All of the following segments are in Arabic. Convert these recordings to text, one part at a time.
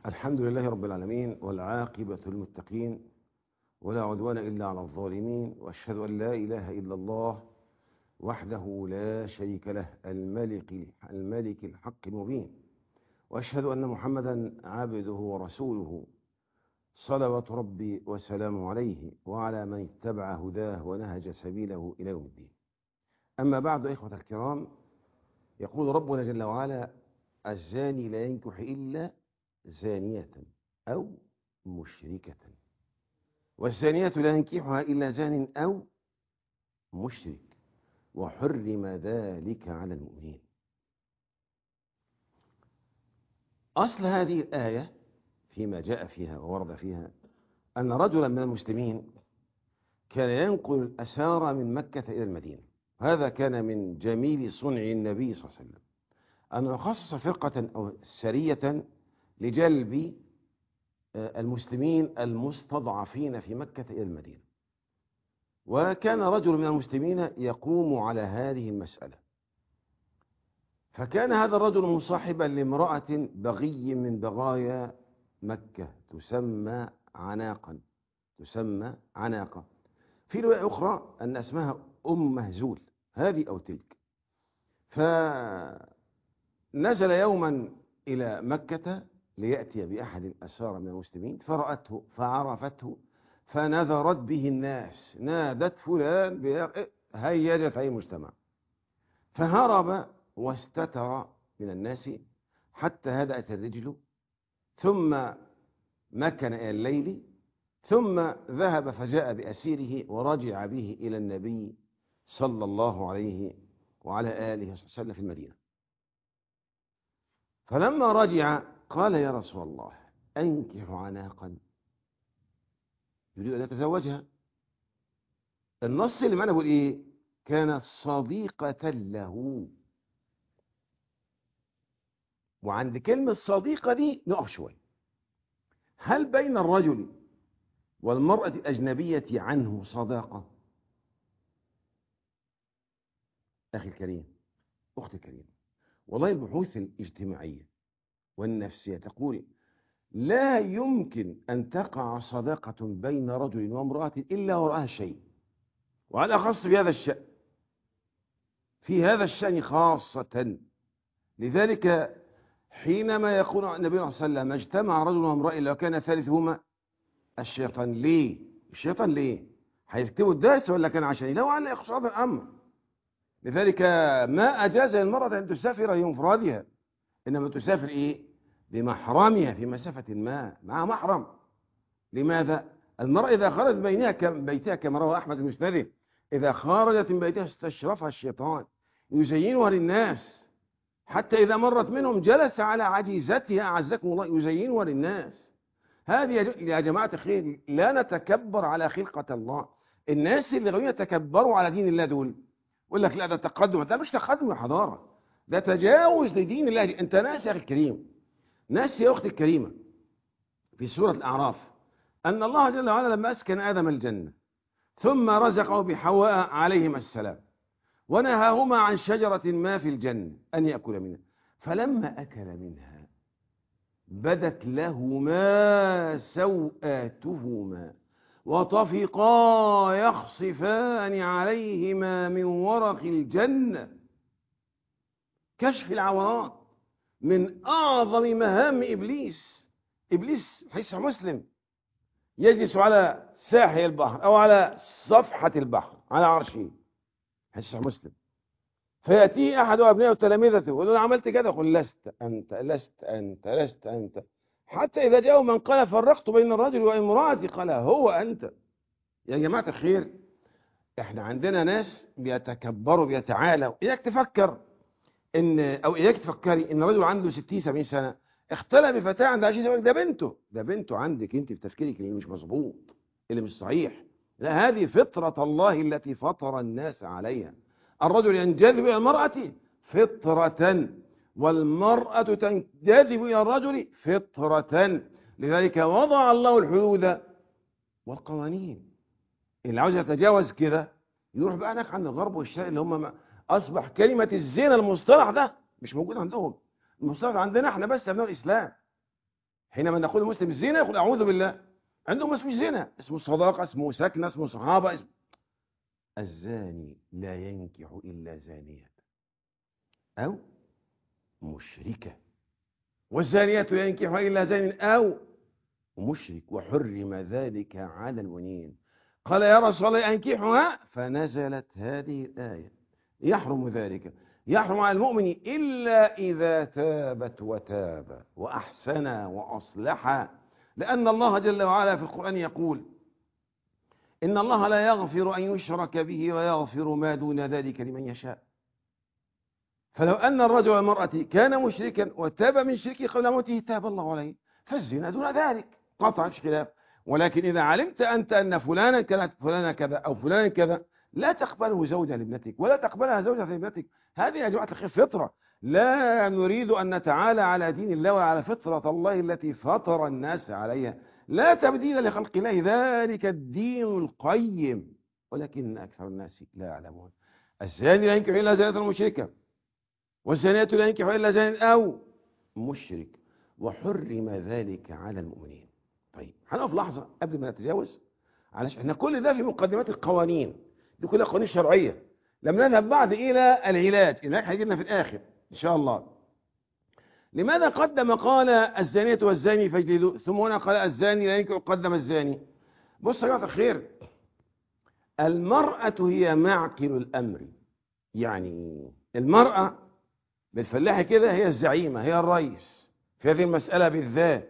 الحمد لله رب العالمين، والعاقبة للمتقين، ولا عدوان إلا على الظالمين، وأشهد أن لا إله إلا الله وحده لا شريك له الملك الحق المبين، وأشهد أن محمدا عبده ورسوله صلوات ربي وسلامه عليه وعلى من اتبع هداه ونهج سبيله إلى يوم الدين. أما بعد، إخوة الكرام، يقول ربنا جل وعلا: الزاني لا ينكح إلا زانية أو مشركة، والزانية لا ينكحها إلا زان أو مشرك، وحرم ذلك على المؤمنين. أصل هذه الآية فيما جاء فيها وورد فيها أن رجلا من المسلمين كان ينقل الأسارى من مكة إلى المدينة. هذا كان من جميل صنع النبي صلى الله عليه وسلم، أنه خصص فرقة أو سرية لجلب المسلمين المستضعفين في مكة إلى المدينة. وكان رجل من المسلمين يقوم على هذه المسألة، فكان هذا الرجل مصاحبا لامرأة بغي من بغايا مكة تسمى عناقة. في رواية أخرى أن اسمها أم مهزول، هذه أو تلك. فنزل يوما إلى مكة ليأتي بأحد الأسارى من المسلمين، فرأته فعرفته فنذرت به الناس، نادت فلان، هيجت أي مجتمع، فهرب واستتر من الناس حتى هدأت الرجل، ثم مكن إلى الليل، ثم ذهب فجاء بأسيره ورجع به إلى النبي صلى الله عليه وعلى آله وسلم في المدينة. فلما رجع قال: يا رسول الله، أنكح عناقا، يريد أن يتزوجها. النص اللي معنا بيقول إيه؟ كانت صديقة له. وعند كلمة صديقة دي نقف شوي. هل بين الرجل والمرأة الأجنبية عنه صداقة؟ أخي الكريم، أختي الكريم، والله البحوث الاجتماعية والنفسية تقول لا يمكن أن تقع صداقة بين رجل وامرأة إلا وراءها شيء، وعلى أخص في هذا الشأن، في هذا الشأن خاصة. لذلك حينما يقول النبي صلى الله عليه وسلم: اجتمع رجل وامرأة لو كان ثالثهما الشيطان. ليه؟ الشيطان ليه؟ هيكتبوا الدرس ولا كان عشان لو على اقتصاد الأمر؟ لذلك ما أجاز للمرأة أن تسافر بمفردها، إنما تسافر إيه؟ بمحرمها في مسافة ما مع محرم. لماذا؟ المرأة إذا خرجت بيتها كما روى أحمد بن مسنده، إذا خرجت من بيتها استشرفها الشيطان يزينها للناس، حتى إذا مرت منهم جلس على عجيزتها أعزكم الله يزينها للناس. هذه يا جماعة الخير لا نتكبر على خلقة الله. الناس اللي غير يتكبروا على دين الله دول يقول لك لا ده تقدم. ده مش تقدم يا حضارة، ده تجاوز لدين الله. انت ناس يا أخي الكريم، ناس يا أختي الكريمة، في سورة الأعراف أن الله جل وعلا لما أسكن آدم الجنة ثم رزقه بحواء عليهما السلام ونهاهما عن شجرة ما في الجنة أن يأكل منها، فلما أكل منها بدت لهما سوآتهما وطفقا يخصفان عليهما من ورق الجنة. كشف العورات من أعظم مهام إبليس. إبليس حديث مسلم يجلس على ساحل البحر أو على صفحة البحر على عرشه، حديث مسلم، فيأتيه أحد أبنائه تلامذته يقول له: عملت كذا، يقول: لست أنت لست أنت لست أنت، حتى إذا جاءوا من قال فرقت بين الرجل وامرأتي قال: هو أنت. يا جماعة الخير، احنا عندنا ناس بيتكبروا بيتعالوا. إياك تفكر أو إياك تفكري إن رجل عنده 60-70 سنة اختلى بفتاة عند 20 سنة، ده بنته عندك أنت في تفكيرك اللي مش مظبوط، اللي مش صحيح. لا، هذه فطرة الله التي فطر الناس عليها. الرجل ينجذب إلى المرأة فطرة، والمرأة تنجذب إلى الرجل فطرة. لذلك وضع الله الحدود والقوانين. اللي عاوز يتجاوز كده يروح بقى هناك عند الغرب والشرق، اللي هم أصبح كلمة الزنا المصطلح ده مش موجود عندهم. المصطلح عندنا احنا بس أبناء الإسلام. حينما نقول المسلم الزنا يقول أعوذ بالله، عندهم اسمه زنا، اسمه صداقة، اسمه سكنة، اسمه صحابة، اسمه الزاني لا ينكح إلا زانية أو مشركة، والزانية لا ينكحها إلا زان أو مشرك، وحرم ذلك على المؤمنين. قال يا رسول الله أنكحها، فنزلت هذه الآية يحرم ذلك، يحرم على المؤمن إلا إذا تابت وتاب وأحسن وأصلح، لأن الله جل وعلا في القرآن يقول إن الله لا يغفر أن يشرك به ويغفر ما دون ذلك لمن يشاء. فلو أن الرجل والمرأة كان مشركا وتاب من شركه قبل موته تاب الله عليه، فالزنا دون ذلك قطعا مش خلاف. ولكن إذا علمت أنت أن فلانا كانت فلانا كذا أو فلانا كذا، لا تقبله زوجة لابنتك ولا تقبلها زوجة لابنتك. هذه يا جماعة الخير فطرة، لا نريد أن نتعالى على دين الله وعلى فطرة الله التي فطر الناس عليها، لا تبديل لخلق الله، ذلك الدين القيم، ولكن أكثر الناس لا يعلمون. الزاني لا ينكح إلا زانية مشركة، والزانية لا ينكح إلا زان أو مشرك، وحرم ذلك على المؤمنين. طيب هنقف لحظة قبل ما نتجاوز، علشان احنا كل ده في مقدمات القوانين دي كلها قوانين شرعية. لما نذهب بعد إلى العلاج، العلاج هيجي لنا في الآخر إن شاء الله. لماذا قدم قال الزانية والزاني فاجلدوا، ثم هنا قال الزاني لا ينكح قدم الزاني؟ بص يا جماعة الخير، المرأة هي معقل الأمر، يعني المرأة بالفلاحي كده هي الزعيمة، هي الرئيس في هذه المسألة بالذات.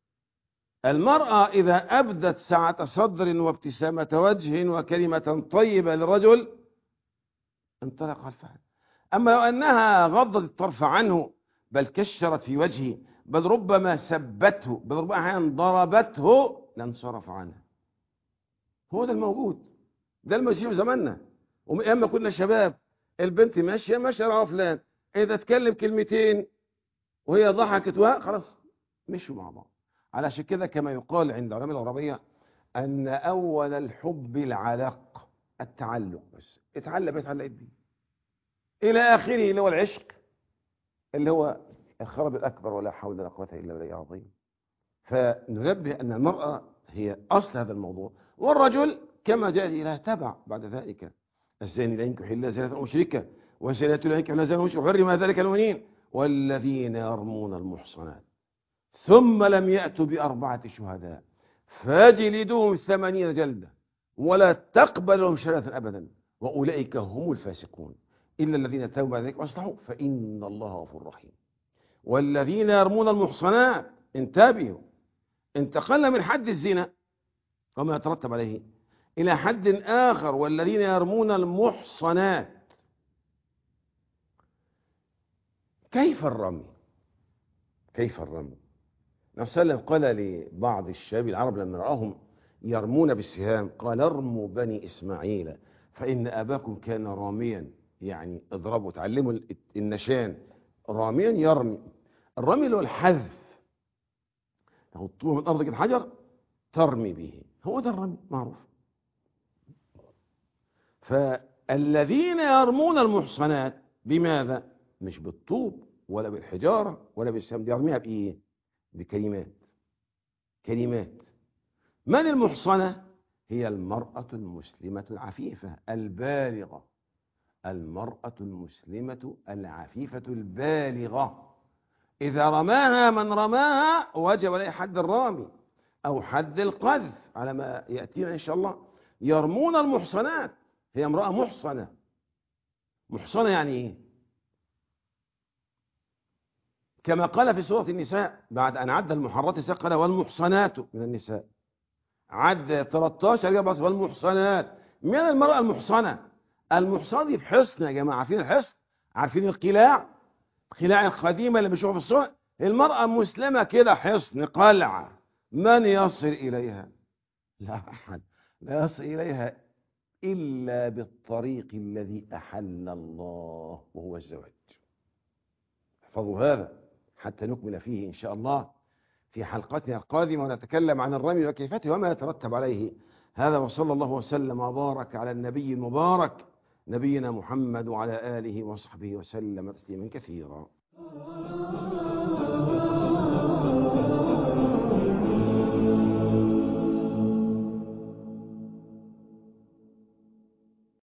المرأة إذا أبدت سعة صدر وابتسامة وجه وكلمة طيبة للرجل انطلق الفعل. أما لو أنها غضت الطرف عنه، بل كشرت في وجهه، بل ربما سبته، بل ربما أحيانا ضربته، لانصرف عنها. هو ده الموجود، ده المشي في زماننا. ومن أيام ما كنا شباب، البنت ماشية ماشية فلان، إذا تكلم كلمتين وهي ضحكت خلاص مشوا مع بعض. علشان كده كما يقال عند علماء العربية أن أول الحب العلق، التعلق، بس اتعلق بيتعلق بيه إلى آخره، اللي هو العشق، اللي هو الخراب الأكبر، ولا حول ولا قوة إلا بالله العظيم. فننبه أن المرأة هي أصل هذا الموضوع، والرجل كما جاء إلى تبع بعد ذلك. الزاني لا ينكح إلا زانية مشركة، والزانية لا ينكح إلا زانية مشركة، حرم ذلك المؤمنين، والذين يرمون المحصنات ثم لم يأتوا بأربعة شهداء فاجلدوهم 80 جلدة ولا تقبل لهم شهادة أبدا، وأولئك هم الفاسقون، إلا الذين تابوا بعد ذلك وأصلحوا فإن الله غفور رحيم. والذين يرمون المحصنات، انتبهوا، انتقلنا من حد الزنا وما يترتب عليه إلى حد آخر، والذين يرمون المحصنات. كيف الرمي؟ كيف الرمي؟ النبي صلى الله عليه وسلم قال لبعض الشباب العرب لما رآهم يرمون بالسهام، قال ارموا بني إسماعيل فإن أباكم كان راميا، يعني اضربوا، تعلموا النشان، راميا يرمي. الرمي اللي هو الحذف، تاخد طوبة من الأرض كده حجر ترمي به، هو ده الرمي معروف. فالذين يرمون المحصنات بماذا؟ مش بالطوب ولا بالحجارة ولا بالسهم، دي يرميها بإيه؟ بكلمات. كلمات. من المحصنة؟ هي المرأة المسلمة العفيفة البالغة، المرأة المسلمة العفيفة البالغة. إذا رماها من رماها وجب عليه حد الرامي أو حد القذف على ما يأتينا إن شاء الله. يرمون المحصنات، هي امرأة محصنة. محصنة يعني إيه؟ كما قال في سورة النساء بعد أن عد المحرات قال والمحصنات من النساء، عد 13 جابت والمحصنات. من المرأة المحصنة؟ المحصنة دي في حصن يا جماعة، عارفين الحصن؟ عارفين القلاع؟ القلاع القديمة اللي بنشوفها في السوق. المرأة مسلمة كده حصن، قلعة، من يصل إليها؟ لا أحد، لا يصل إليها إلا بالطريق الذي أحل الله وهو الزواج. احفظوا هذا حتى نكمل فيه إن شاء الله في حلقتنا القادمة، ونتكلم عن الرمي وكيفيته وما يترتب عليه. هذا وصلى الله وسلم وبارك على النبي المبارك نبينا محمد وعلى آله وصحبه وسلم تسليما كثيرا.